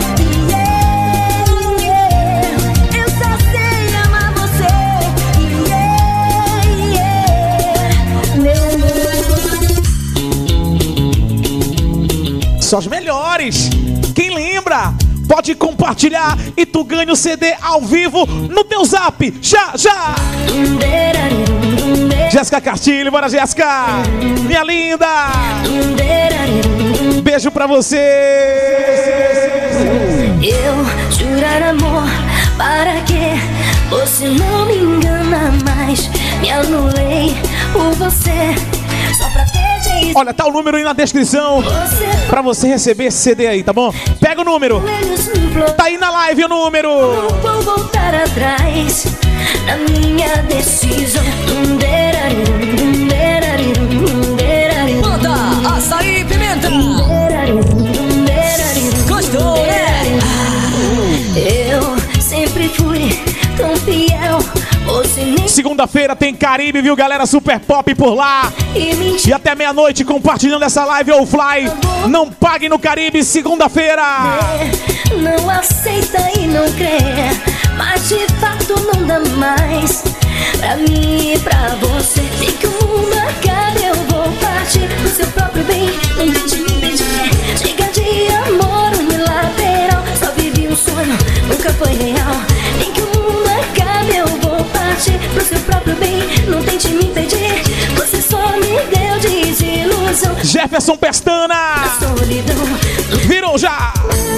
Eu só sei amar você. Meu amor. Só os melhores! Quem lembra? Pode compartilhar e tu ganha o CD ao vivo no teu zap! Já, já! Jéssica Castilho, bora, Jéssica! Minha linda! Beijo pra você! Eu jurar amor, para que você não me engana mais. Me anulei por você, só pra ter jeito. Olha, tá o número aí na descrição Você pra você receber esse CD aí, tá bom? Pega o número! menos me implorou. Tá aí na live o número! Não vou voltar atrás na minha decisão. Manda açaí e pimenta. Gostou, né? Eu sempre fui tão fiel. Você nem Segunda-feira tem Caribe, viu, galera? Super Pop por lá! e mentiu. E até meia-noite compartilhando essa live ou fly. Não pague no Caribe, segunda-feira! Não aceita e não crê, mas de fato não dá mais pra mim e pra você. Tem que o mundo acabe, eu vou partir pro seu próprio bem. Não tente me impedir, chega de amor unilateral. Só vivi um sonho, nunca foi real. Tem que o mundo acabe, eu vou partir pro seu próprio bem. Não tente me impedir, você só me deu desilusão. Jefferson Pestana! Solidão. Virou já!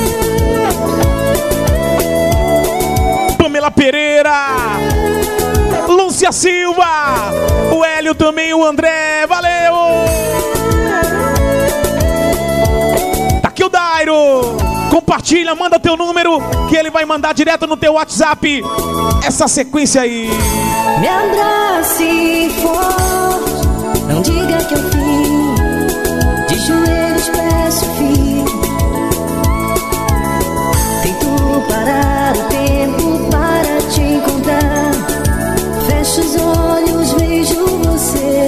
Pamela Pereira! Lúcia Silva! O Hélio também, o André! Valeu! Tá aqui o Dairo! Compartilha, manda teu número que ele vai mandar direto no teu WhatsApp essa sequência aí. Me abrace forte, não diga que eu fim. De joelhos peço fim. Tento parar o tempo para te encontrar. Fecho os olhos, vejo você.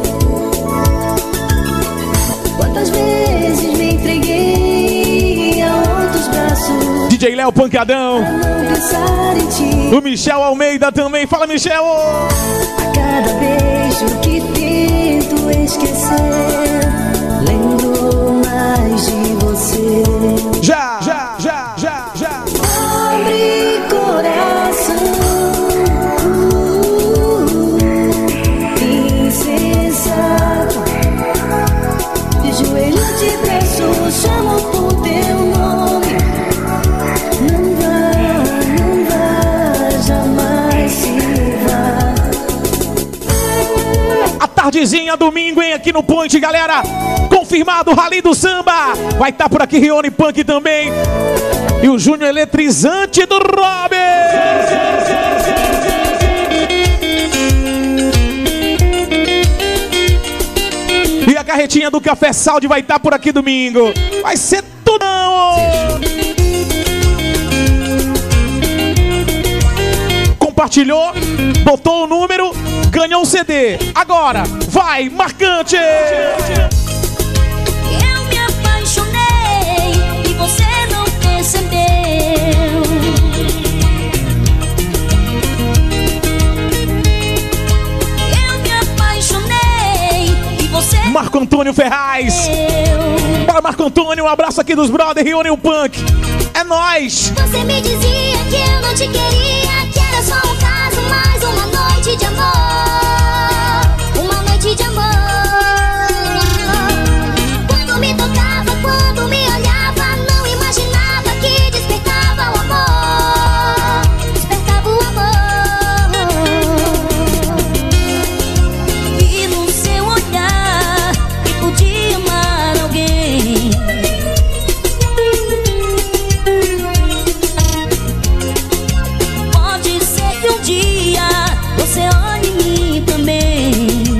Quantas vezes me entreguei a outros braços DJ Léo Pancadão. pra não pensar em ti. O Michel Almeida também. Fala, Michel! A cada beijo que tento esquecer, lembro mais de você. Já! Abre coração, noitezinha, domingo, hein, aqui no Point, galera. Confirmado, Rally do Samba. Vai estar por aqui Rione Punk também. E o Júnior eletrizante do Robin. E a carretinha do Café Saúde vai estar por aqui domingo. Vai ser tudão. Compartilhou, botou o número, ganhou um CD. Agora, vai, marcante! Eu me apaixonei e você não percebeu. Eu me apaixonei e você Marco Antônio Ferraz. Para Marco Antônio, um abraço aqui dos Brothers Rione Punk. É nóis! Você me dizia que eu não te queria, que era só um caso, mais uma noite de amor. Uma noite de amor. Quando me tocava, quando me olhava, não imaginava que despertava o amor. Despertava o amor. vi no seu olhar que podia amar alguém. Pode ser que um dia você olhe em mim também.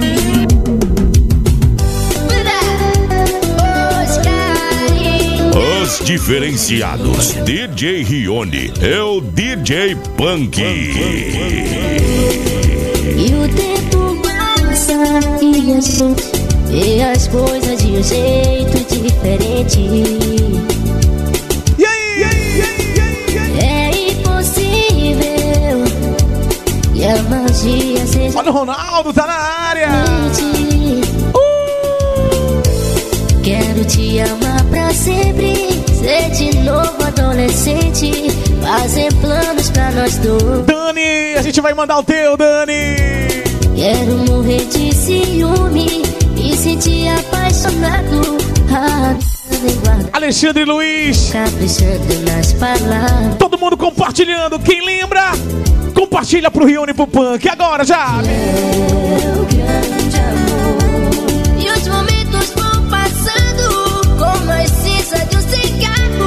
Os diferenciados. DJ Rione é o DJ Punk. E o tempo passa e a gente vê as coisas de um jeito diferente. E aí? É impossível que a magia seja Olha o Ronaldo, tá na área. diferente. Quero te amar pra sempre, ser de novo adolescente, fazer planos pra nós dois. Dani, a gente vai mandar o teu, Dani. Quero morrer de ciúme e sentir apaixonado. Alexandre Luiz. Caprichando nas palavras. Todo mundo compartilhando. Quem lembra, compartilha pro Rione pro Punk. Agora já. Meu grande amor. E os momentos vão passando como a cinza de um cigarro.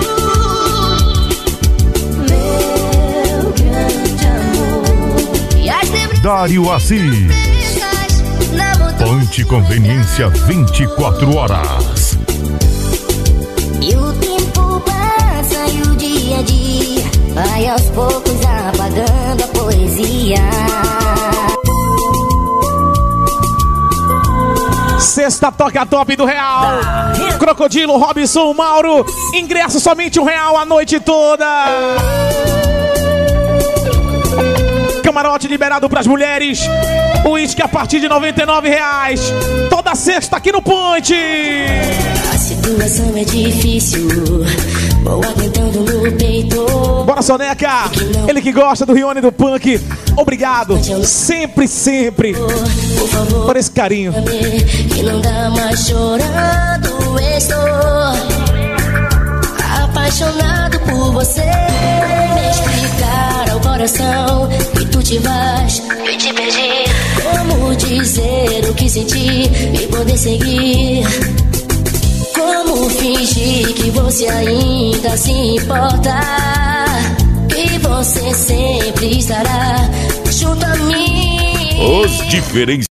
Meu grande amor. E as lembranças Dário Assis. na montanha. Ponte Conveniência 24 horas. E o tempo passa e o dia a dia vai aos poucos apagando a poesia. Sexta toca top do Real. Crocodilo, Robson, Mauro. Ingresso somente R$1 a noite toda. Camarote liberado pras mulheres. Uísque a partir de R$99. Toda sexta aqui no Ponte. A situação é difícil, vou aguentando no peito. Bora, Soneca. Ele que gosta do Rione do Punk. Obrigado. Sempre, sempre. Por favor, por esse carinho. que não dá mais chorando. Estou apaixonado por você. Me explicar ao coração que tu te vais e te perdi. Como dizer o que senti e poder seguir? Como fingir que você ainda se importa? Que você sempre estará junto a mim. Os diferenciados.